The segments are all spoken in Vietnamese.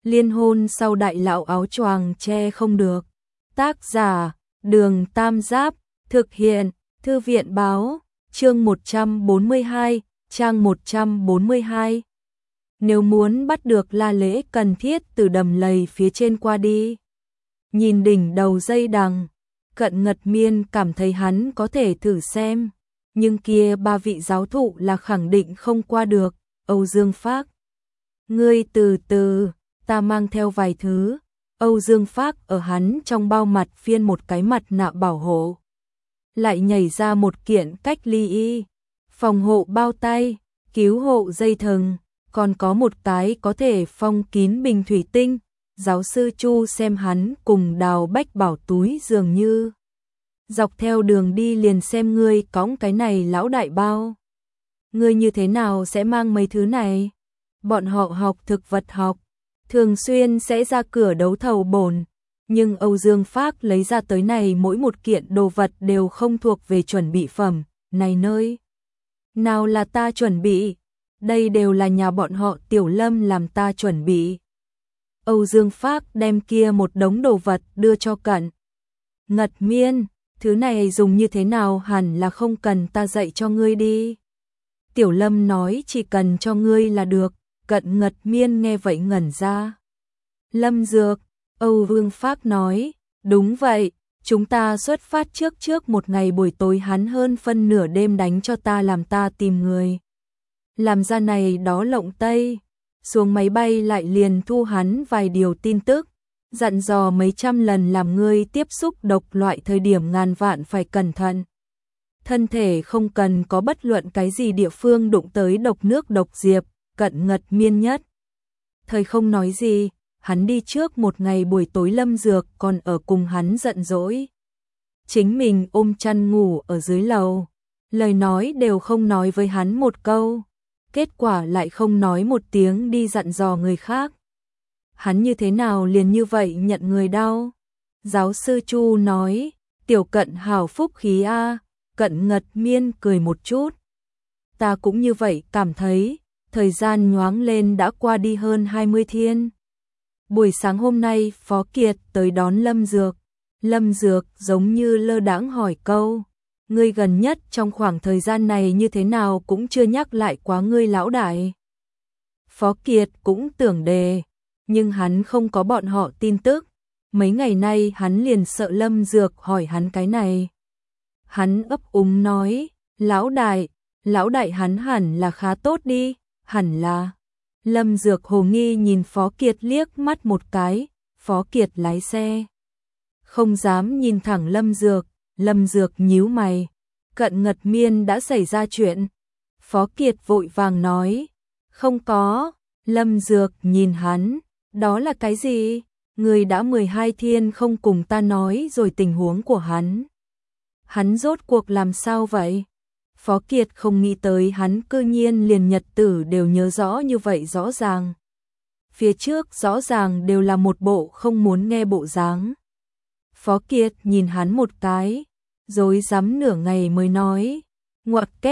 Liên hôn sau đại lão áo choàng che không được. Tác giả, Đường Tam Giáp, thực hiện, Thư viện báo, chương 142, trang 142. Nếu muốn bắt được La Lễ cần thiết từ đầm lầy phía trên qua đi. Nhìn đỉnh đầu dây đằng, Cận Ngật Miên cảm thấy hắn có thể thử xem, nhưng kia ba vị giáo thụ là khẳng định không qua được. Âu Dương Phác, ngươi từ từ, ta mang theo vài thứ. Âu Dương Phác ở hắn trong bao mặt phiên một cái mặt nạ bảo hộ, lại nhảy ra một kiện cách ly y, phòng hộ bao tay, cứu hộ dây thừng, còn có một cái có thể phong kín bình thủy tinh. Giáo sư Chu xem hắn cùng Đào Bách Bảo túi dường như dọc theo đường đi liền xem ngươi cõng cái này lão đại bao. Ngươi như thế nào sẽ mang mấy thứ này? Bọn họ học thực vật học, thường xuyên sẽ ra cửa đấu thầu bổn, nhưng Âu Dương Phác lấy ra tới này mỗi một kiện đồ vật đều không thuộc về chuẩn bị phẩm. Này nơi nào là ta chuẩn bị, đây đều là nhà bọn họ Tiểu Lâm làm ta chuẩn bị. Âu Dương Phác đem kia một đống đồ vật đưa cho Cận Ngật Miên, thứ này dùng như thế nào hẳn là không cần ta dạy cho ngươi đi. Tiểu Lâm nói chỉ cần cho ngươi là được. Cận Ngật Miên nghe vậy ngẩn ra. Lâm dược, Âu Dương Phác nói, đúng vậy, chúng ta xuất phát trước một ngày buổi tối hắn hơn phân nửa đêm đánh cho ta làm ta tìm người. Làm ra này đó lộng tây, xuống máy bay lại liền thu hắn vài điều tin tức, dặn dò mấy trăm lần làm ngươi tiếp xúc độc loại thời điểm ngàn vạn phải cẩn thận. Thân thể không cần có bất luận cái gì địa phương đụng tới độc nước độc diệp. Cận Ngật Miên nhất thời không nói gì, hắn đi trước một ngày buổi tối Lâm Dược còn ở cùng hắn giận dỗi. Chính mình ôm chăn ngủ ở dưới lầu, lời nói đều không nói với hắn một câu, kết quả lại không nói một tiếng đi dặn dò người khác. Hắn như thế nào liền như vậy nhận người đau? Giáo sư Chu nói, Tiểu Cận hảo phúc khí a. Cận Ngật Miên cười một chút. Ta cũng như vậy cảm thấy. Thời gian nhoáng lên đã qua đi hơn 20 thiên. Buổi sáng hôm nay Phó Kiệt tới đón Lâm Dược. Lâm Dược giống như lơ đãng hỏi câu, ngươi gần nhất trong khoảng thời gian này như thế nào cũng chưa nhắc lại quá ngươi lão đại. Phó Kiệt cũng tưởng đề, nhưng hắn không có bọn họ tin tức. Mấy ngày nay hắn liền sợ Lâm Dược hỏi hắn cái này. Hắn ấp úng nói, lão đại hắn hẳn là khá tốt đi. Hẳn là. Lâm Dược hồ nghi nhìn Phó Kiệt liếc mắt một cái. Phó Kiệt lái xe, không dám nhìn thẳng Lâm Dược. Lâm Dược nhíu mày. Cận Ngật Miên đã xảy ra chuyện. Phó Kiệt vội vàng nói, không có. Lâm Dược nhìn hắn, đó là cái gì? Người đã 12 thiên không cùng ta nói rồi tình huống của hắn. Hắn rốt cuộc làm sao vậy? Phó Kiệt không nghĩ tới hắn cư nhiên liền nhật tử đều nhớ rõ như vậy rõ ràng. Phía trước rõ ràng đều là một bộ không muốn nghe bộ dáng. Phó Kiệt nhìn hắn một cái, rối rắm nửa ngày mới nói, ngoặc kép ...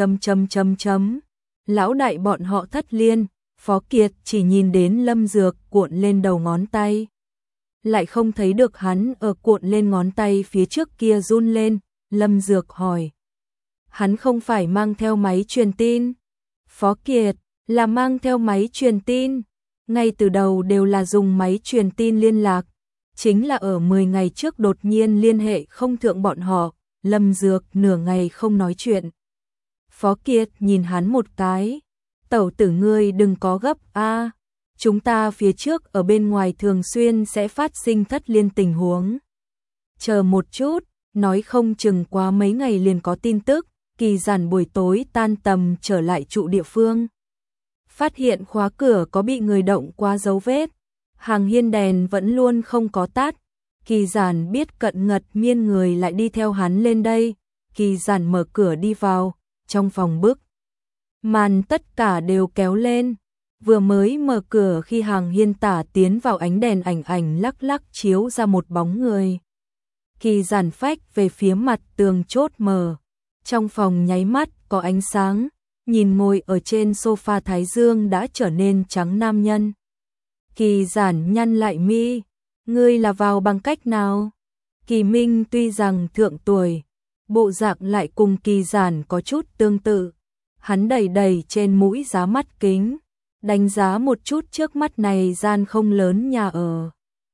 Lão đại bọn họ thất liên. Phó Kiệt chỉ nhìn đến Lâm Dược cuộn lên đầu ngón tay, lại không thấy được hắn ở cuộn lên ngón tay phía trước kia run lên. Lâm Dược hỏi, hắn không phải mang theo máy truyền tin? Phó Kiệt, là mang theo máy truyền tin. Ngay từ đầu đều là dùng máy truyền tin liên lạc. Chính là ở 10 ngày trước đột nhiên liên hệ không thượng bọn họ. Lâm Dược nửa ngày không nói chuyện. Phó Kiệt nhìn hắn một cái. Tẩu tử ngươi đừng có gấp a, chúng ta phía trước ở bên ngoài thường xuyên sẽ phát sinh thất liên tình huống. Chờ một chút, nói không chừng quá mấy ngày liền có tin tức. Kỳ Giản buổi tối tan tầm trở lại trụ địa phương, phát hiện khóa cửa có bị người động qua dấu vết, hàng hiên đèn vẫn luôn không có tắt. Kỳ Giản biết Cận Ngật Miên người lại đi theo hắn lên đây. Kỳ Giản mở cửa đi vào, trong phòng bức màn tất cả đều kéo lên. Vừa mới mở cửa khi hàng hiên tả tiến vào ánh đèn ảnh lắc lắc chiếu ra một bóng người. Kỳ Giản phách về phía mặt tường chốt mở. Trong phòng nháy mắt có ánh sáng, nhìn ngồi ở trên sofa thái dương đã trở nên trắng nam nhân. Kỳ Giản nhăn lại mi, ngươi là vào bằng cách nào? Kỳ Minh tuy rằng thượng tuổi, bộ dạng lại cùng Kỳ Giản có chút tương tự. Hắn đẩy đẩy trên mũi giá mắt kính, đánh giá một chút trước mắt này gian không lớn nhà ở.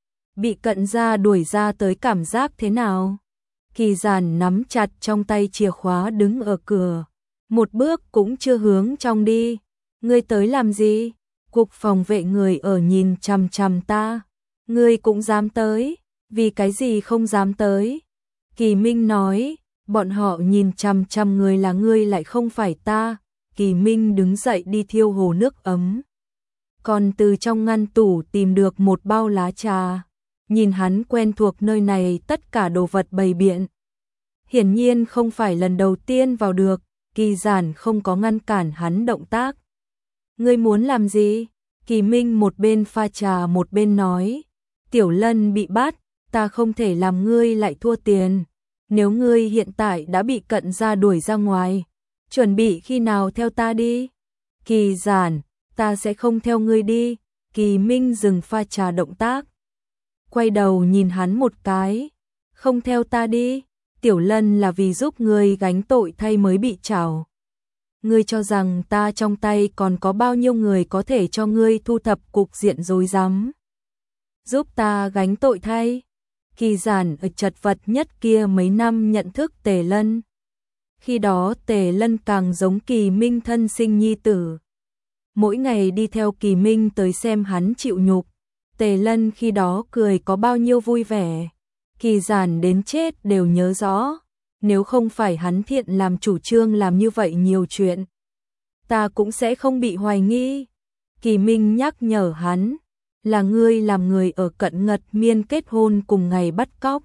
Bị cận gia đuổi ra tới cảm giác thế nào? Kỳ Giản nắm chặt trong tay chìa khóa đứng ở cửa, một bước cũng chưa hướng trong đi. Ngươi tới làm gì? Cục phòng vệ người ở nhìn chằm chằm ta. Ngươi cũng dám tới? Vì cái gì không dám tới? Kỳ Minh nói, bọn họ nhìn chằm chằm người là ngươi lại không phải ta. Kỳ Minh đứng dậy đi thiêu hồ nước ấm. Còn từ trong ngăn tủ tìm được một bao lá trà. Nhìn hắn quen thuộc nơi này tất cả đồ vật bày biện. Hiển nhiên không phải lần đầu tiên vào được, Kỳ Giản không có ngăn cản hắn động tác. Ngươi muốn làm gì? Kỳ Minh một bên pha trà một bên nói. Tiểu Lân bị bắt, ta không thể làm ngươi lại thua tiền. Nếu ngươi hiện tại đã bị cận gia đuổi ra ngoài, chuẩn bị khi nào theo ta đi? Kỳ Giản, ta sẽ không theo ngươi đi. Kỳ Minh dừng pha trà động tác, quay đầu nhìn hắn một cái. Không theo ta đi? Tiểu Lân là vì giúp ngươi gánh tội thay mới bị trảo. Ngươi cho rằng ta trong tay còn có bao nhiêu người có thể cho ngươi thu thập cục diện rối rắm? Giúp ta gánh tội thay? Kỳ Giản ở chật vật nhất kia mấy năm nhận thức Tề Lân. Khi đó Tề Lân càng giống Kỳ Minh thân sinh nhi tử. Mỗi ngày đi theo Kỳ Minh tới xem hắn chịu nhục. Tề Lân khi đó cười có bao nhiêu vui vẻ. Kỳ Giản đến chết đều nhớ rõ. Nếu không phải hắn thiện làm chủ trương làm như vậy nhiều chuyện, ta cũng sẽ không bị hoài nghi. Kỳ Minh nhắc nhở hắn, là ngươi làm người ở Cận Ngật Miên kết hôn cùng ngày bắt cóc.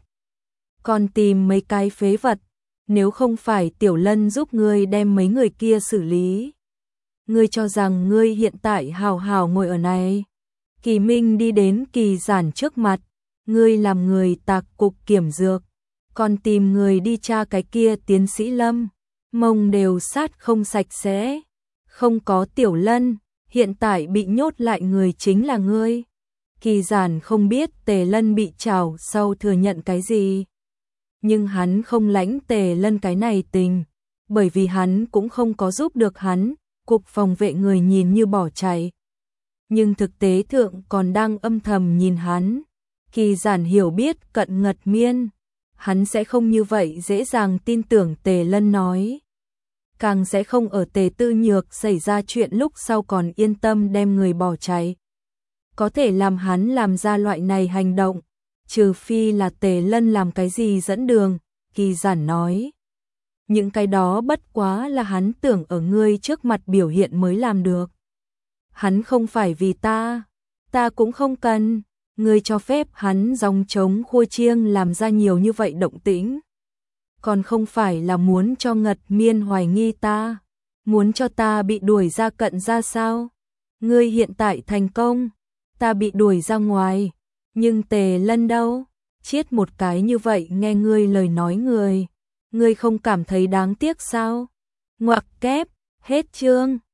Còn tìm mấy cái phế vật, nếu không phải Tiểu Lân giúp ngươi đem mấy người kia xử lý. Ngươi cho rằng ngươi hiện tại hào hào ngồi ở này. Kỳ Minh đi đến Kỳ Giản trước mặt, ngươi làm người tạc cục kiểm dược, còn tìm người đi tra cái kia tiến sĩ Lâm, mông đều sát không sạch sẽ. Không có Tiểu Lân, hiện tại bị nhốt lại người chính là ngươi. Kỳ Giản không biết Tề Lân bị trảo sau thừa nhận cái gì, nhưng hắn không lãnh Tề Lân cái này tình, bởi vì hắn cũng không có giúp được hắn. Cục phòng vệ người nhìn như bỏ chạy, nhưng thực tế thượng còn đang âm thầm nhìn hắn. Kỳ Giản hiểu biết Cận Ngật Miên, hắn sẽ không như vậy dễ dàng tin tưởng Tề Lân nói. Càng sẽ không ở Tề Tư Nhược xảy ra chuyện lúc sau còn yên tâm đem người bỏ chạy. Có thể làm hắn làm ra loại này hành động, trừ phi là Tề Lân làm cái gì dẫn đường. Kỳ Giản nói, những cái đó bất quá là hắn tưởng ở ngươi trước mặt biểu hiện mới làm được. Hắn không phải vì ta cũng không cần. Ngươi cho phép hắn dòng trống khua chiêng làm ra nhiều như vậy động tĩnh, còn không phải là muốn cho Ngật Miên hoài nghi ta, muốn cho ta bị đuổi ra Cận gia sao? Ngươi hiện tại thành công, ta bị đuổi ra ngoài, nhưng Tề Lân đâu? Chiết một cái như vậy nghe ngươi lời nói ngươi không cảm thấy đáng tiếc sao? Ngoặc kép, hết chương.